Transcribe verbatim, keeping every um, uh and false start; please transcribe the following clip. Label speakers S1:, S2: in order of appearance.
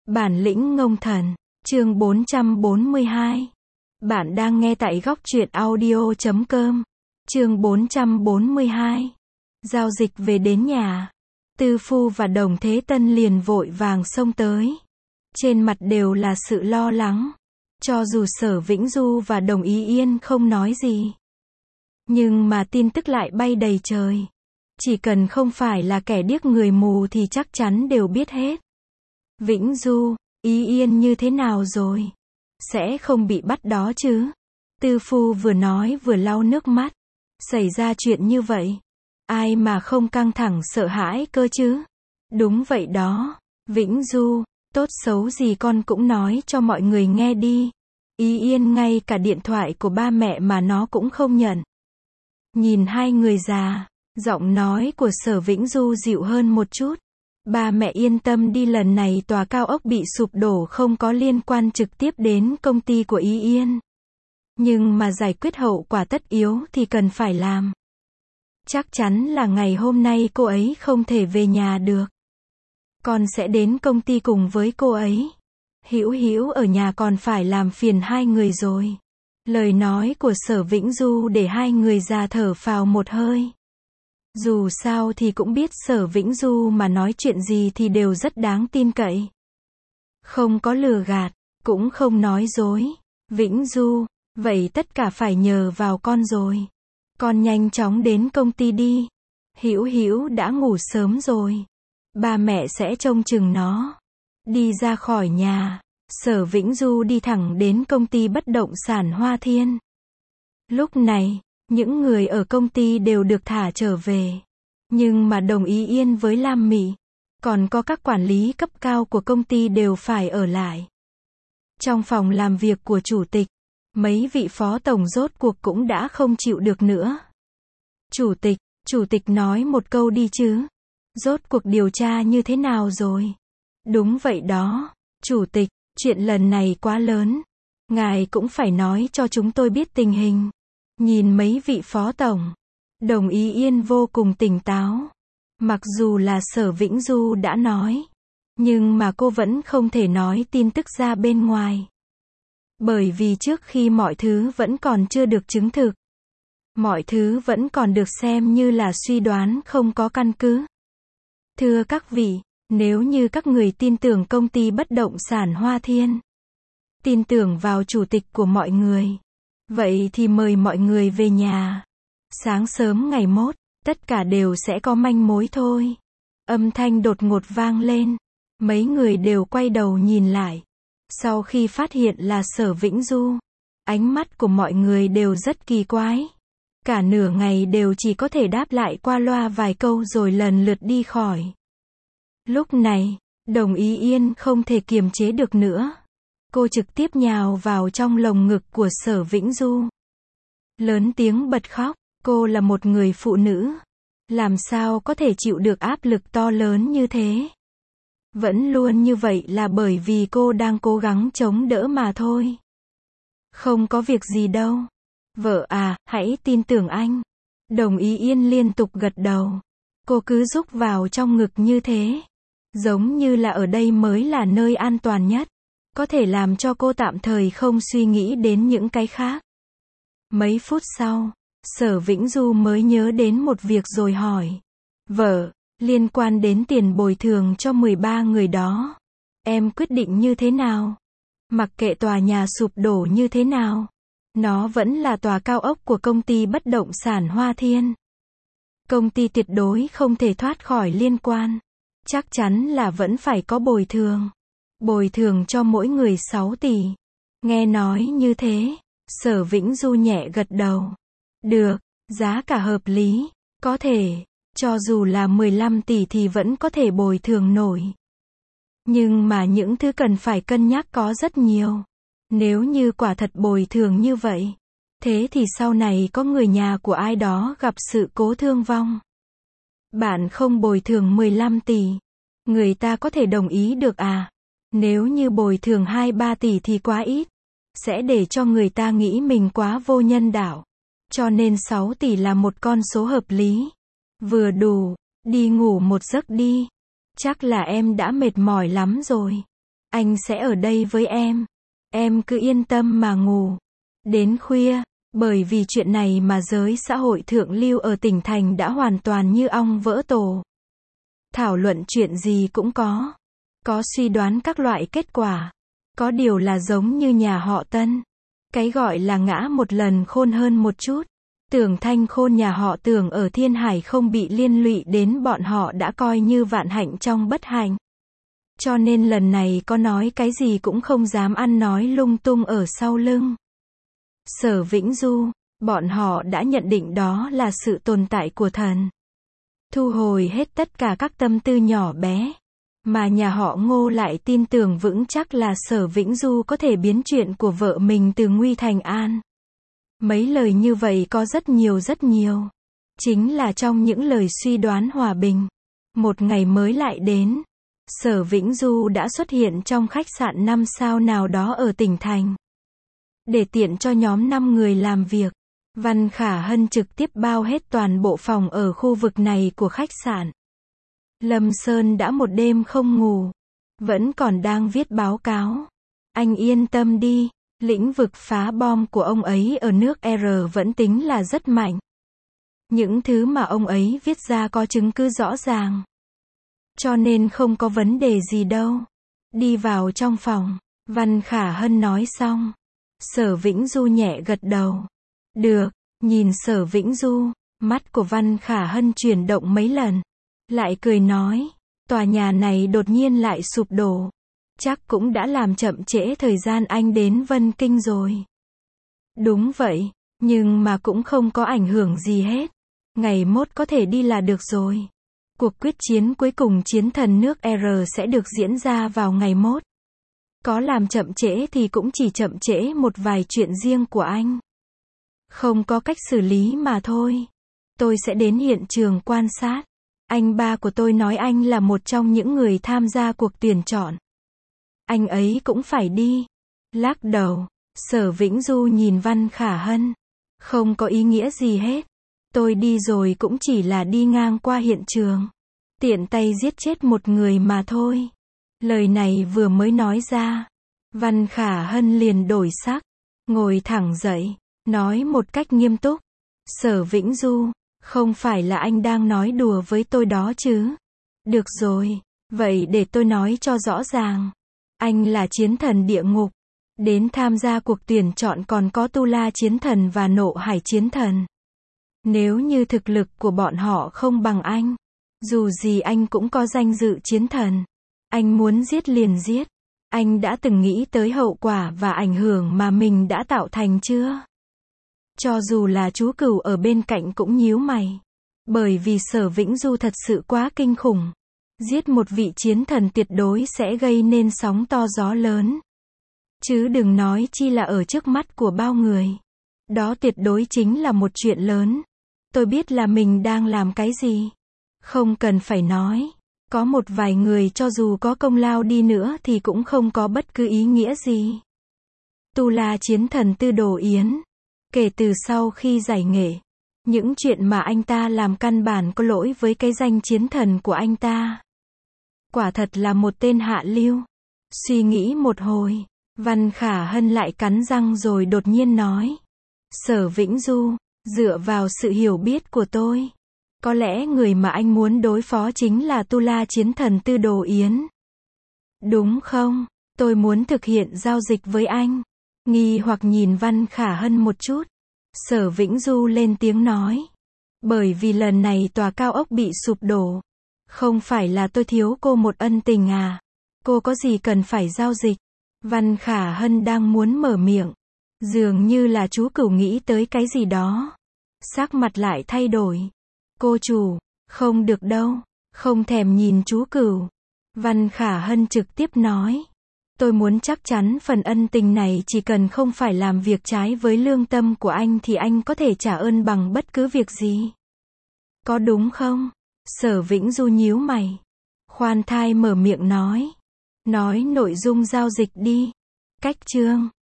S1: Bản lĩnh ngông thần, chương bốn trăm bốn mươi hai. Bạn đang nghe tại góc truyện audio chấm com. Chương bốn trăm bốn mươi hai. Giao dịch về đến nhà. Tư Phu và Đồng Thế Tân liền vội vàng xông tới. Trên mặt đều là sự lo lắng. Cho dù Sở Vĩnh Du và Đồng Ý Yên không nói gì, nhưng mà tin tức lại bay đầy trời. Chỉ cần không phải là kẻ điếc người mù thì chắc chắn đều biết hết. Vĩnh Du, Ý Yên như thế nào rồi? Sẽ không bị bắt đó chứ? Tư Phu vừa nói vừa lau nước mắt. Xảy ra chuyện như vậy, ai mà không căng thẳng sợ hãi cơ chứ? Đúng vậy đó, Vĩnh Du, tốt xấu gì con cũng nói cho mọi người nghe đi. Ý Yên ngay cả điện thoại của ba mẹ mà nó cũng không nhận. Nhìn hai người già, giọng nói của Sở Vĩnh Du dịu hơn một chút. Ba mẹ yên tâm đi, lần này tòa cao ốc bị sụp đổ không có liên quan trực tiếp đến công ty của Ý Yên. Nhưng mà giải quyết hậu quả tất yếu thì cần phải làm. Chắc chắn là ngày hôm nay cô ấy không thể về nhà được. Con sẽ đến công ty cùng với cô ấy. Hữu Hữu ở nhà còn phải làm phiền hai người rồi. Lời nói của Sở Vĩnh Du để hai người già thở phào một hơi. Dù sao thì cũng biết Sở Vĩnh Du mà nói chuyện gì thì đều rất đáng tin cậy. Không có lừa gạt, cũng không nói dối. Vĩnh Du, vậy tất cả phải nhờ vào con rồi. Con nhanh chóng đến công ty đi. Hữu Hữu đã ngủ sớm rồi. Ba mẹ sẽ trông chừng nó. Đi ra khỏi nhà, Sở Vĩnh Du đi thẳng đến công ty bất động sản Hoa Thiên. Lúc này, những người ở công ty đều được thả trở về. Nhưng mà Đồng Ý Yên với Lam Mị, còn có các quản lý cấp cao của công ty đều phải ở lại. Trong phòng làm việc của chủ tịch, mấy vị phó tổng rốt cuộc cũng đã không chịu được nữa. Chủ tịch, chủ tịch nói một câu đi chứ. Rốt cuộc điều tra như thế nào rồi? Đúng vậy đó, chủ tịch, chuyện lần này quá lớn. Ngài cũng phải nói cho chúng tôi biết tình hình. Nhìn mấy vị phó tổng, Đồng Ý Yên vô cùng tỉnh táo. Mặc dù là Sở Vĩnh Du đã nói, nhưng mà cô vẫn không thể nói tin tức ra bên ngoài. Bởi vì trước khi mọi thứ vẫn còn chưa được chứng thực, mọi thứ vẫn còn được xem như là suy đoán không có căn cứ. Thưa các vị, nếu như các người tin tưởng công ty bất động sản Hoa Thiên, tin tưởng vào chủ tịch của mọi người, vậy thì mời mọi người về nhà. Sáng sớm ngày mốt, tất cả đều sẽ có manh mối thôi. Âm thanh đột ngột vang lên. Mấy người đều quay đầu nhìn lại. Sau khi phát hiện là Sở Vĩnh Du, ánh mắt của mọi người đều rất kỳ quái. Cả nửa ngày đều chỉ có thể đáp lại qua loa vài câu rồi lần lượt đi khỏi. Lúc này, Đồng Ý Yên không thể kiềm chế được nữa. Cô trực tiếp nhào vào trong lồng ngực của Sở Vĩnh Du. Lớn tiếng bật khóc. Cô là một người phụ nữ. Làm sao có thể chịu được áp lực to lớn như thế? Vẫn luôn như vậy là bởi vì cô đang cố gắng chống đỡ mà thôi. Không có việc gì đâu. Vợ à, hãy tin tưởng anh. Đồng Ý Yên liên tục gật đầu. Cô cứ rúc vào trong ngực như thế. Giống như là ở đây mới là nơi an toàn nhất. Có thể làm cho cô tạm thời không suy nghĩ đến những cái khác. Mấy phút sau, Sở Vĩnh Du mới nhớ đến một việc rồi hỏi. Vợ, liên quan đến tiền bồi thường cho mười ba người đó, em quyết định như thế nào? Mặc kệ tòa nhà sụp đổ như thế nào, nó vẫn là tòa cao ốc của công ty bất động sản Hoa Thiên. Công ty tuyệt đối không thể thoát khỏi liên quan. Chắc chắn là vẫn phải có bồi thường. Bồi thường cho mỗi người sáu tỷ. Nghe nói như thế, Sở Vĩnh Du nhẹ gật đầu. Được, giá cả hợp lý, có thể, cho dù là mười lăm tỷ thì vẫn có thể bồi thường nổi. Nhưng mà những thứ cần phải cân nhắc có rất nhiều. Nếu như quả thật bồi thường như vậy, thế thì sau này có người nhà của ai đó gặp sự cố thương vong. Bạn không bồi thường mười lăm tỷ, người ta có thể đồng ý được à? Nếu như bồi thường hai ba tỷ thì quá ít, sẽ để cho người ta nghĩ mình quá vô nhân đạo. Cho nên sáu tỷ là một con số hợp lý. Vừa đủ, đi ngủ một giấc đi. Chắc là em đã mệt mỏi lắm rồi. Anh sẽ ở đây với em. Em cứ yên tâm mà ngủ. Đến khuya, bởi vì chuyện này mà giới xã hội thượng lưu ở tỉnh thành đã hoàn toàn như ong vỡ tổ. Thảo luận chuyện gì cũng có. Có suy đoán các loại kết quả. Có điều là giống như nhà họ Tân. Cái gọi là ngã một lần khôn hơn một chút. Tưởng Thanh Khôn nhà họ Tưởng ở Thiên Hải không bị liên lụy đến bọn họ đã coi như vạn hạnh trong bất hạnh. Cho nên lần này có nói cái gì cũng không dám ăn nói lung tung ở sau lưng. Sở Vĩnh Du, bọn họ đã nhận định đó là sự tồn tại của thần. Thu hồi hết tất cả các tâm tư nhỏ bé. Mà nhà họ Ngô lại tin tưởng vững chắc là Sở Vĩnh Du có thể biến chuyện của vợ mình từ nguy thành an. Mấy lời như vậy có rất nhiều rất nhiều. Chính là trong những lời suy đoán hòa bình. Một ngày mới lại đến. Sở Vĩnh Du đã xuất hiện trong khách sạn năm sao nào đó ở tỉnh thành. Để tiện cho nhóm năm người làm việc, Văn Khả Hân trực tiếp bao hết toàn bộ phòng ở khu vực này của khách sạn. Lâm Sơn đã một đêm không ngủ. Vẫn còn đang viết báo cáo. Anh yên tâm đi. Lĩnh vực phá bom của ông ấy ở nước R vẫn tính là rất mạnh. Những thứ mà ông ấy viết ra có chứng cứ rõ ràng. Cho nên không có vấn đề gì đâu. Đi vào trong phòng, Văn Khả Hân nói xong. Sở Vĩnh Du nhẹ gật đầu. Được, nhìn Sở Vĩnh Du, mắt của Văn Khả Hân chuyển động mấy lần. Lại cười nói, tòa nhà này đột nhiên lại sụp đổ. Chắc cũng đã làm chậm trễ thời gian anh đến Vân Kinh rồi. Đúng vậy, nhưng mà cũng không có ảnh hưởng gì hết. Ngày mốt có thể đi là được rồi. Cuộc quyết chiến cuối cùng chiến thần nước R sẽ được diễn ra vào ngày mốt. Có làm chậm trễ thì cũng chỉ chậm trễ một vài chuyện riêng của anh. Không có cách xử lý mà thôi. Tôi sẽ đến hiện trường quan sát. Anh ba của tôi nói anh là một trong những người tham gia cuộc tuyển chọn. Anh ấy cũng phải đi. Lắc đầu, Sở Vĩnh Du nhìn Văn Khả Hân. Không có ý nghĩa gì hết. Tôi đi rồi cũng chỉ là đi ngang qua hiện trường. Tiện tay giết chết một người mà thôi. Lời này vừa mới nói ra. Văn Khả Hân liền đổi sắc. Ngồi thẳng dậy. Nói một cách nghiêm túc. Sở Vĩnh Du, không phải là anh đang nói đùa với tôi đó chứ. Được rồi, vậy để tôi nói cho rõ ràng. Anh là chiến thần địa ngục. Đến tham gia cuộc tuyển chọn còn có Tu La chiến thần và Nộ Hải chiến thần. Nếu như thực lực của bọn họ không bằng anh, dù gì anh cũng có danh dự chiến thần. Anh muốn giết liền giết. Anh đã từng nghĩ tới hậu quả và ảnh hưởng mà mình đã tạo thành chưa? Cho dù là chú Cửu ở bên cạnh cũng nhíu mày. Bởi vì Sở Vĩnh Du thật sự quá kinh khủng. Giết một vị chiến thần tuyệt đối sẽ gây nên sóng to gió lớn. Chứ đừng nói chi là ở trước mắt của bao người. Đó tuyệt đối chính là một chuyện lớn. Tôi biết là mình đang làm cái gì. Không cần phải nói. Có một vài người cho dù có công lao đi nữa thì cũng không có bất cứ ý nghĩa gì. Tu La chiến thần Tư Đồ Yến. Kể từ sau khi giải nghệ, những chuyện mà anh ta làm căn bản có lỗi với cái danh chiến thần của anh ta. Quả thật là một tên hạ lưu. Suy nghĩ một hồi, Văn Khả Hân lại cắn răng rồi đột nhiên nói. Sở Vĩnh Du, dựa vào sự hiểu biết của tôi, có lẽ người mà anh muốn đối phó chính là Tu La chiến thần Tư Đồ Yến. Đúng không? Tôi muốn thực hiện giao dịch với anh. Nghi hoặc nhìn Văn Khả Hân một chút. Sở Vĩnh Du lên tiếng nói. Bởi vì lần này tòa cao ốc bị sụp đổ. Không phải là tôi thiếu cô một ân tình à? Cô có gì cần phải giao dịch? Văn Khả Hân đang muốn mở miệng. Dường như là chú Cửu nghĩ tới cái gì đó. Sắc mặt lại thay đổi. Cô chủ, không được đâu. Không thèm nhìn chú Cửu. Văn Khả Hân trực tiếp nói. Tôi muốn chắc chắn phần ân tình này chỉ cần không phải làm việc trái với lương tâm của anh thì anh có thể trả ơn bằng bất cứ việc gì. Có đúng không? Sở Vĩnh Du nhíu mày. Khoan thai mở miệng nói. Nói nội dung giao dịch đi. Cách chương.